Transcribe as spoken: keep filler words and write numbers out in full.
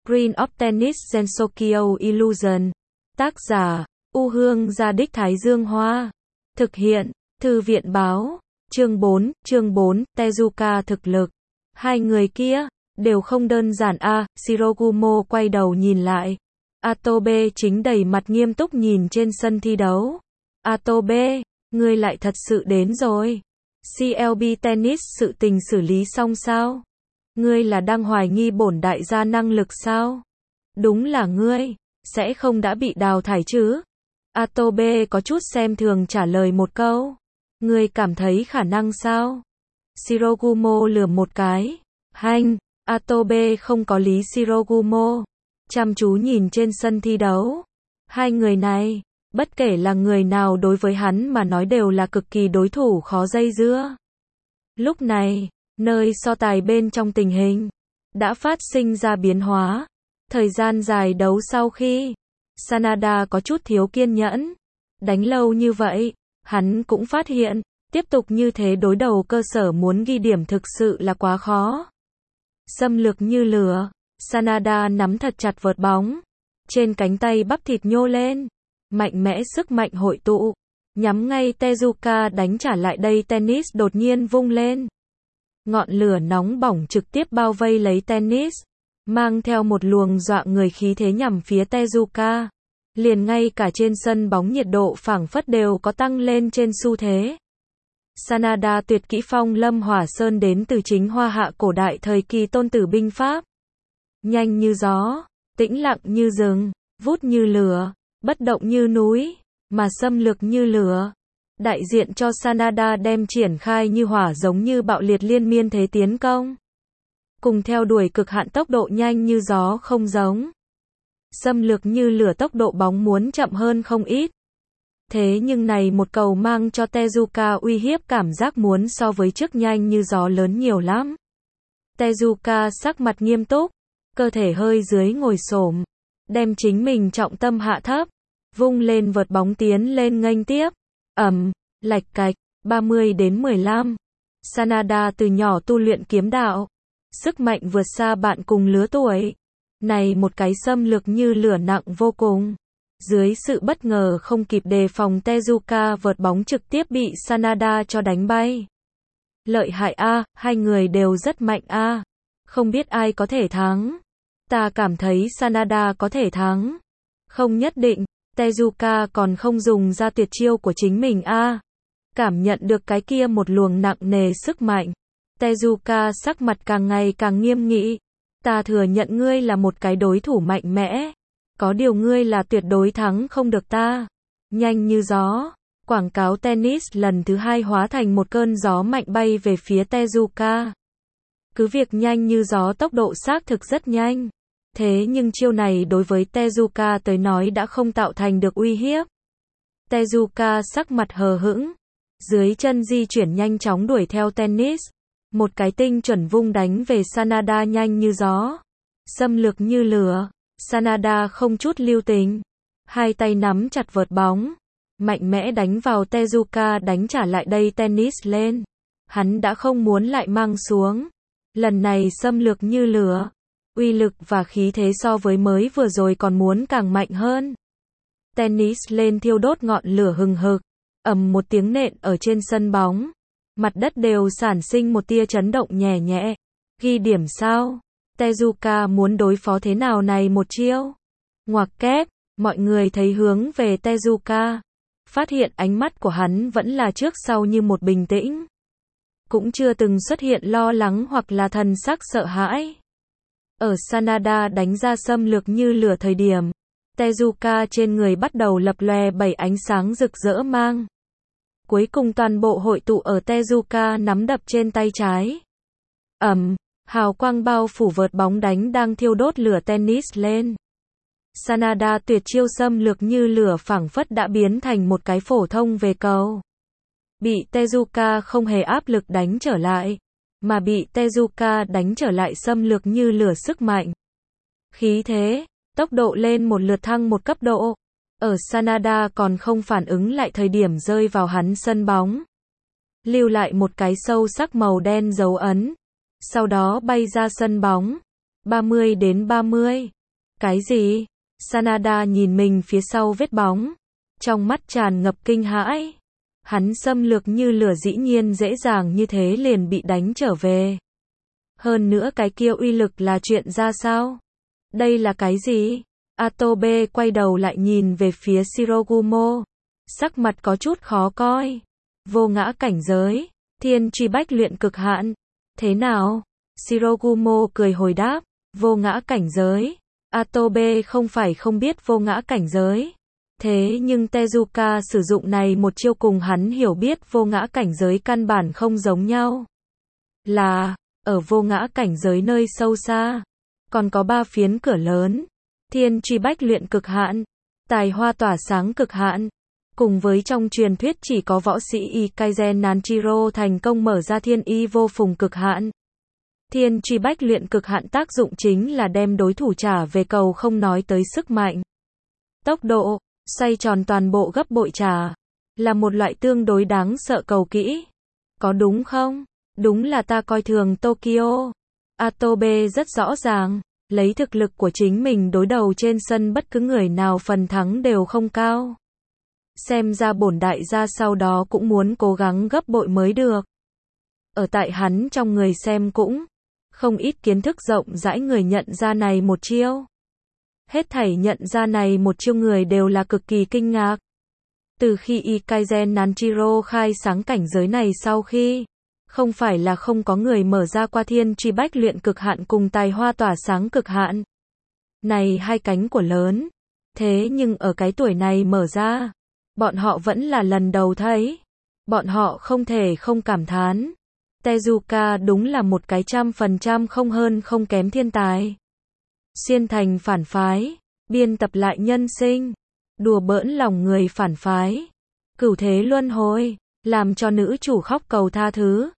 Screen of Tennis Gensokyo Illusion. Tác giả, U Hương Gia Đích Thái Dương Hoa. Thực hiện, Thư viện Báo. Chương bốn, chương bốn, Tezuka thực lực. Hai người kia, đều không đơn giản a, à, Shirogumo quay đầu nhìn lại. Atobe chính đầy mặt nghiêm túc nhìn trên sân thi đấu. Atobe, ngươi lại thật sự đến rồi. xê lờ bê Tennis sự tình xử lý xong sao? Ngươi là đang hoài nghi bổn đại gia năng lực sao? Đúng là ngươi, sẽ không đã bị đào thải chứ? Atobe có chút xem thường trả lời một câu. Ngươi cảm thấy khả năng sao? Shirogumo lườm một cái. Hanh, Atobe không có lý Shirogumo. Chăm chú nhìn trên sân thi đấu. Hai người này, bất kể là người nào đối với hắn mà nói đều là cực kỳ đối thủ khó dây dưa. Lúc này, nơi so tài bên trong tình hình đã phát sinh ra biến hóa. Thời gian dài đấu sau khi Sanada có chút thiếu kiên nhẫn. Đánh lâu như vậy, hắn cũng phát hiện, tiếp tục như thế đối đầu cơ sở muốn ghi điểm thực sự là quá khó. Xâm lược như lửa, Sanada nắm thật chặt vợt bóng. Trên cánh tay bắp thịt nhô lên. Mạnh mẽ sức mạnh hội tụ. Nhắm ngay Tezuka đánh trả lại đây tennis đột nhiên vung lên. Ngọn lửa nóng bỏng trực tiếp bao vây lấy tennis. Mang theo một luồng dọa người khí thế nhằm phía Tezuka. Liền ngay cả trên sân bóng nhiệt độ phảng phất đều có tăng lên trên xu thế. Sanada tuyệt kỹ phong lâm hỏa sơn đến từ chính Hoa Hạ cổ đại thời kỳ tôn tử binh pháp. Nhanh như gió, tĩnh lặng như rừng, vút như lửa, bất động như núi, mà xâm lược như lửa. Đại diện cho Sanada đem triển khai như hỏa giống như bạo liệt liên miên thế tiến công. Cùng theo đuổi cực hạn tốc độ nhanh như gió không giống. Xâm lược như lửa tốc độ bóng muốn chậm hơn không ít. Thế nhưng này một cầu mang cho Tezuka uy hiếp cảm giác muốn so với trước nhanh như gió lớn nhiều lắm. Tezuka sắc mặt nghiêm túc, cơ thể hơi dưới ngồi xổm, đem chính mình trọng tâm hạ thấp, vung lên vợt bóng tiến lên nghênh tiếp. Ầm, lạch cạch, ba mươi đến mười lăm. Sanada từ nhỏ tu luyện kiếm đạo, sức mạnh vượt xa bạn cùng lứa tuổi. Này một cái xâm lược như lửa nặng vô cùng. Dưới sự bất ngờ không kịp đề phòng Tezuka vợt bóng trực tiếp bị Sanada cho đánh bay. Lợi hại a, hai người đều rất mạnh a. Không biết ai có thể thắng. Ta cảm thấy Sanada có thể thắng. Không nhất định, Tezuka còn không dùng ra tuyệt chiêu của chính mình a. Cảm nhận được cái kia một luồng nặng nề sức mạnh. Tezuka sắc mặt càng ngày càng nghiêm nghị. Ta thừa nhận ngươi là một cái đối thủ mạnh mẽ. Có điều ngươi là tuyệt đối thắng không được ta. Nhanh như gió. Quảng cáo tennis lần thứ hai hóa thành một cơn gió mạnh bay về phía Tezuka. Cứ việc nhanh như gió tốc độ xác thực rất nhanh. Thế nhưng chiêu này đối với Tezuka tới nói đã không tạo thành được uy hiếp. Tezuka sắc mặt hờ hững. Dưới chân di chuyển nhanh chóng đuổi theo tennis. Một cái tinh chuẩn vung đánh về Sanada nhanh như gió. Xâm lược như lửa. Sanada không chút lưu tình. Hai tay nắm chặt vợt bóng. Mạnh mẽ đánh vào Tezuka đánh trả lại đây tennis lên. Hắn đã không muốn lại mang xuống. Lần này xâm lược như lửa. Uy lực và khí thế so với mới vừa rồi còn muốn càng mạnh hơn. Tennis lên thiêu đốt ngọn lửa hừng hực. Ầm một tiếng nện ở trên sân bóng. Mặt đất đều sản sinh một tia chấn động nhẹ nhẹ. Ghi điểm sao? Tezuka muốn đối phó thế nào này một chiêu? Ngoặc kép, mọi người thấy hướng về Tezuka. Phát hiện ánh mắt của hắn vẫn là trước sau như một bình tĩnh. Cũng chưa từng xuất hiện lo lắng hoặc là thần sắc sợ hãi. Ở Sanada đánh ra xâm lược như lửa thời điểm. Tezuka trên người bắt đầu lập lòe bảy ánh sáng rực rỡ mang. Cuối cùng toàn bộ hội tụ ở Tezuka nắm đập trên tay trái. Ầm, hào quang bao phủ vợt bóng đánh đang thiêu đốt lửa tennis lên. Sanada tuyệt chiêu xâm lược như lửa phảng phất đã biến thành một cái phổ thông về cầu. Bị Tezuka không hề áp lực đánh trở lại, mà bị Tezuka đánh trở lại xâm lược như lửa sức mạnh. Khí thế, tốc độ lên một lượt thăng một cấp độ. Ở Sanada còn không phản ứng lại thời điểm rơi vào hắn sân bóng. Lưu lại một cái sâu sắc màu đen dấu ấn. Sau đó bay ra sân bóng. ba mươi đến ba mươi. Cái gì? Sanada nhìn mình phía sau vết bóng, trong mắt tràn ngập kinh hãi. Hắn xâm lược như lửa dĩ nhiên dễ dàng như thế liền bị đánh trở về. Hơn nữa cái kia uy lực là chuyện ra sao? Đây là cái gì? Atobe quay đầu lại nhìn về phía Shirogumo, sắc mặt có chút khó coi. Vô ngã cảnh giới, thiên truy bách luyện cực hạn. Thế nào? Shirogumo cười hồi đáp, vô ngã cảnh giới. Atobe không phải không biết vô ngã cảnh giới. Thế nhưng Tezuka sử dụng này một chiêu cùng hắn hiểu biết vô ngã cảnh giới căn bản không giống nhau. Là, ở vô ngã cảnh giới nơi sâu xa, còn có ba phiến cửa lớn. Thiên truy bách luyện cực hạn, tài hoa tỏa sáng cực hạn, cùng với trong truyền thuyết chỉ có võ sĩ Ikaizen Nanjiro thành công mở ra thiên y vô phùng cực hạn. Thiên truy bách luyện cực hạn tác dụng chính là đem đối thủ trả về cầu không nói tới sức mạnh. Tốc độ, xoay tròn toàn bộ gấp bội trả, là một loại tương đối đáng sợ cầu kỹ. Có đúng không? Đúng là ta coi thường Tokyo. Atobe rất rõ ràng, lấy thực lực của chính mình đối đầu trên sân bất cứ người nào phần thắng đều không cao. Xem ra bổn đại gia sau đó cũng muốn cố gắng gấp bội mới được. Ở tại hắn trong người xem cũng không ít kiến thức rộng rãi người nhận ra này một chiêu. Hết thảy nhận ra này một chiêu người đều là cực kỳ kinh ngạc. Từ khi Ikaizen Nanjiro khai sáng cảnh giới này sau khi, không phải là không có người mở ra qua thiên truy bách luyện cực hạn cùng tài hoa tỏa sáng cực hạn. Này hai cánh của lớn. Thế nhưng ở cái tuổi này mở ra, bọn họ vẫn là lần đầu thấy. Bọn họ không thể không cảm thán. Tezuka đúng là một cái trăm phần trăm không hơn không kém thiên tài. Xuyên thành phản phái, biên tập lại nhân sinh, đùa bỡn lòng người phản phái, cửu thế luân hồi, làm cho nữ chủ khóc cầu tha thứ.